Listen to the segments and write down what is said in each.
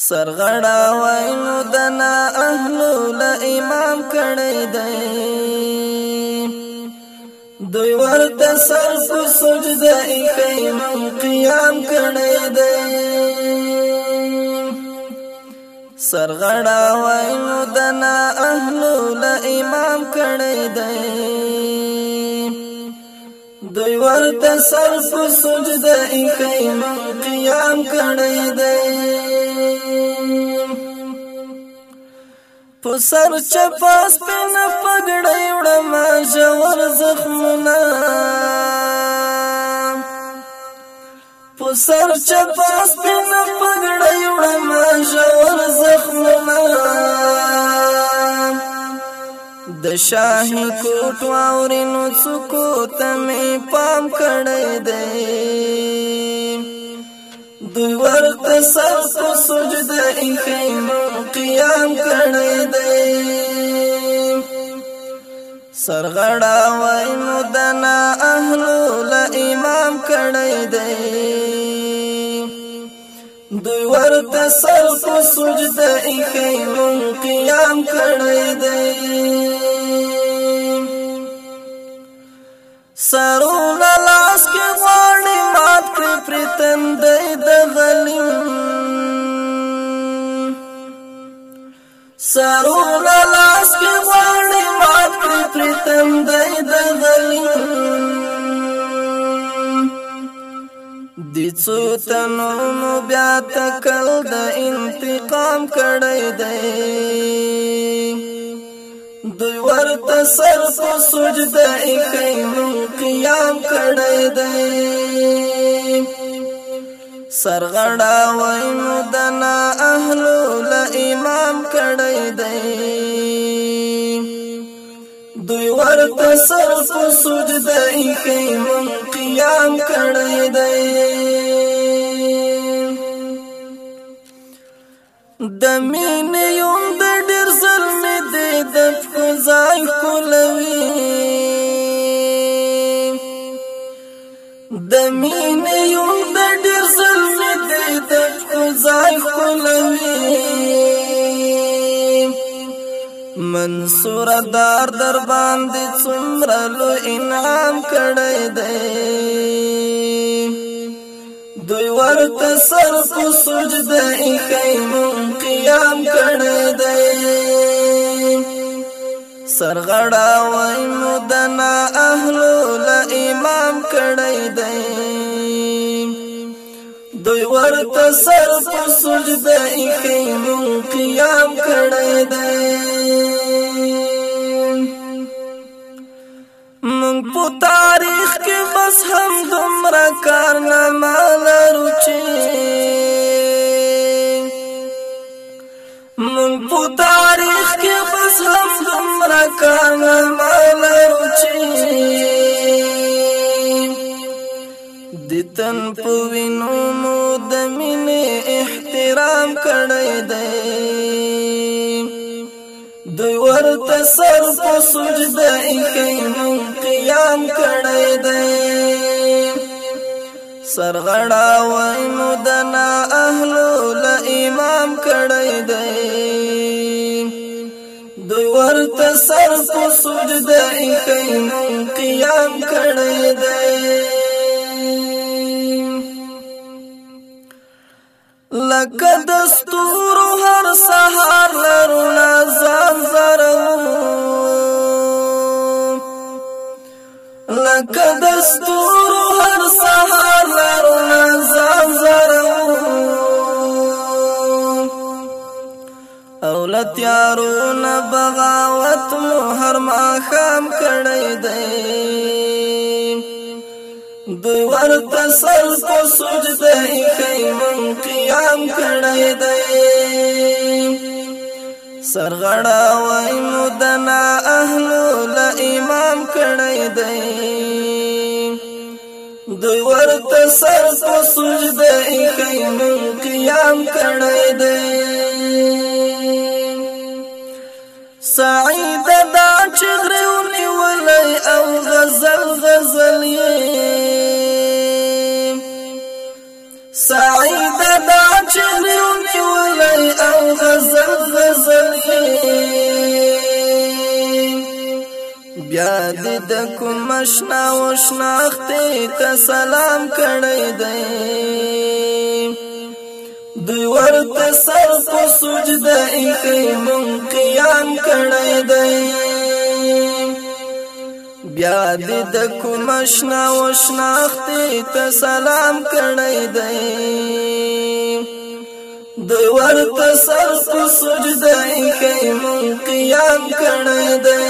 سرغړا وینو دنا اهلو ل امام کړي دی دوی ورته سر په سجده کوي من قیام کړي دی سرغړا وینو دنا اهلو ل امام کړي دی دوی ورته سر په سجده کوي من قیام کړي دی پسر چپاس پین پگڑی وڑما جور زخمنا پسر چپاس پین پگڑی وڑما جور زخمنا د شاہی کوٹ واورینو سکوت میں پام کڑی دے دوی ورته سر په سجده کوي قیام کړي دی سرغړا وینو دنا اهلو ل امام کړي دی دوی ورته سر په سجده کوي قیام کړي دی سرونه لاس کې غواړي مات کړي پرتندې د غلیم سرونه لاس کې غواړي مات کړي پرتندې د غلیم دي څو تنو بیا تکل د انتقام کړي دی دوی ورته سر په سجده کوي قیام کړي دی سرغړا وینو دنا اهلو ل امام کړي دی دوی ورته سر په سجده کوي قیام کړي دی د مين یوم د ډیر ظلم دی د فزای کولوي د مين یوم د ډیر ظلم دی د فزای کولوي منصور دار در باندې څومره لو انعام کړی دی دوی ورته سر په سجده کوي قیام کړي دی سرغړا وینو دنا اهلو ل امام کړي دی دوی ورته سر په سجده کوي قیام کړي دی من په تاریخ کې بس هم دومره کارنامه لرو چې من په تاریخ کې بس هم دومره کارنامه لرو چې د تن په وینو مو د مینې احترام کړی دی دوی ورته سر په سجده کوي قیام کړي دی سرغړا وینو دنا اهلو ل امام کړي دی دوی ورته سر په سجده کوي قیام کړي دی لکه دستور هر سحر لرنا ځان زرو لکه دستور هر سحر لرنا ځان زرو اولتیارونه بغاوت مو هر ماښام کړی دی دوی ورته سر په سجده کوي قیام کړي دی سرغړا وینو دنا اهلو ل امام کړي دی دوی ورته سر په سجده کوي قیام کړي دی سعید دا چغرونی ولی او غزل غزل سعید دا چغرونی ولی د کوم مشنا وشناخته ته سلام کړی دی دوی ورته سر په سجده کې مون قیام کړی دی بیا د کوم مشنا وشناخته ته سلام کړی دی دوی ورته سر په سجده کې مون قیام کړی دی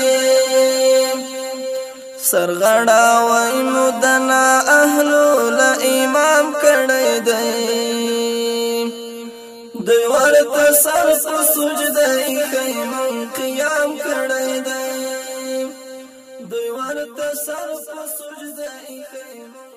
سرغړا وای مدنا اهلو لا امام کړی دی دوی ورته سر په سجده کې مون قیام کړی دی دوی ورته سر په سجده کې